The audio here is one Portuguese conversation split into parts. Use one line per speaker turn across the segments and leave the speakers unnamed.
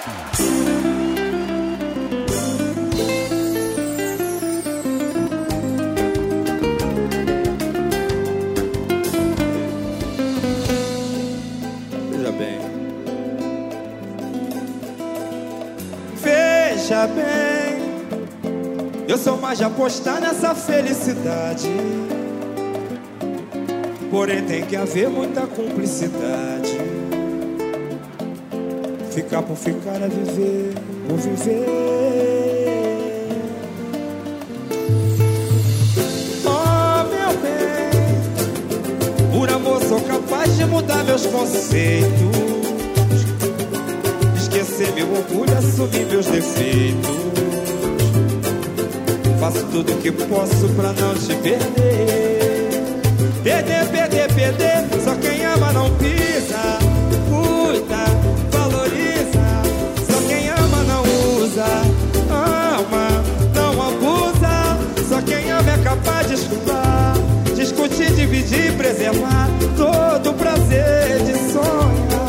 Veja bem, eu sou mais de apostar nessa felicidade. Porém tem que haver muita cumplicidade. Ficar por ficar é viver por viver. Oh, meu bem, por amor sou capaz de mudar meus conceitos, esquecer meu orgulho, assumir meus defeitos. Faço tudo o que posso pra não te perder. Perder, perder, perder, só quem ama não pisa. Cuida, valoriza, só quem ama não usa. Ama, não abusa, só quem ama é capaz de escutar, discutir, dividir, preservar todo o prazer de sonhar.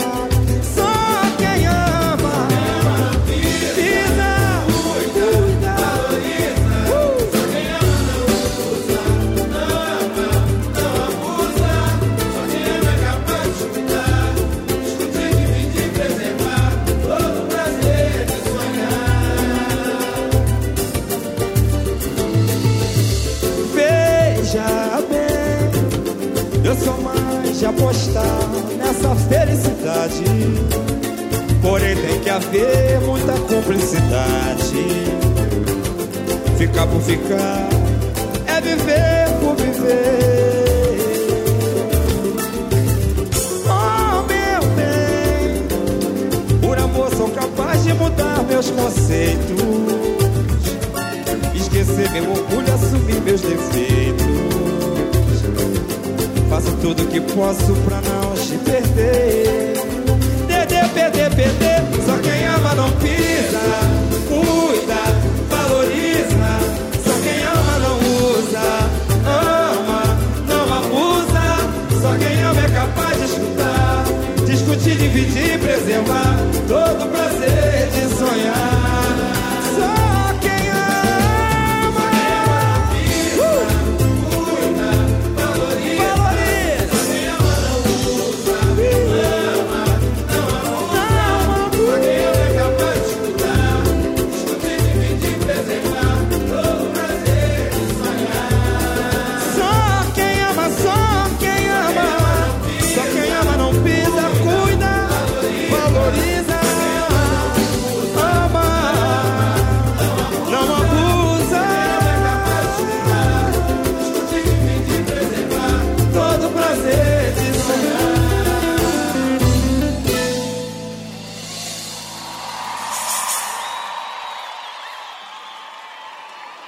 Eu sou mais de apostar nessa felicidade. Porém tem que haver muita cumplicidade. Ficar por ficar é viver por viver. Oh, meu bem, por amor sou capaz de mudar meus conceitos, esquecer meu orgulho, assumir meus defeitos. Faço tudo que posso pra não te perder. Perder, perder, perder, só quem ama não pisa. Cuida, valoriza, só quem ama não usa. Ama, não abusa, só quem ama é capaz de escutar, discutir, dividir, preservar todo o prazer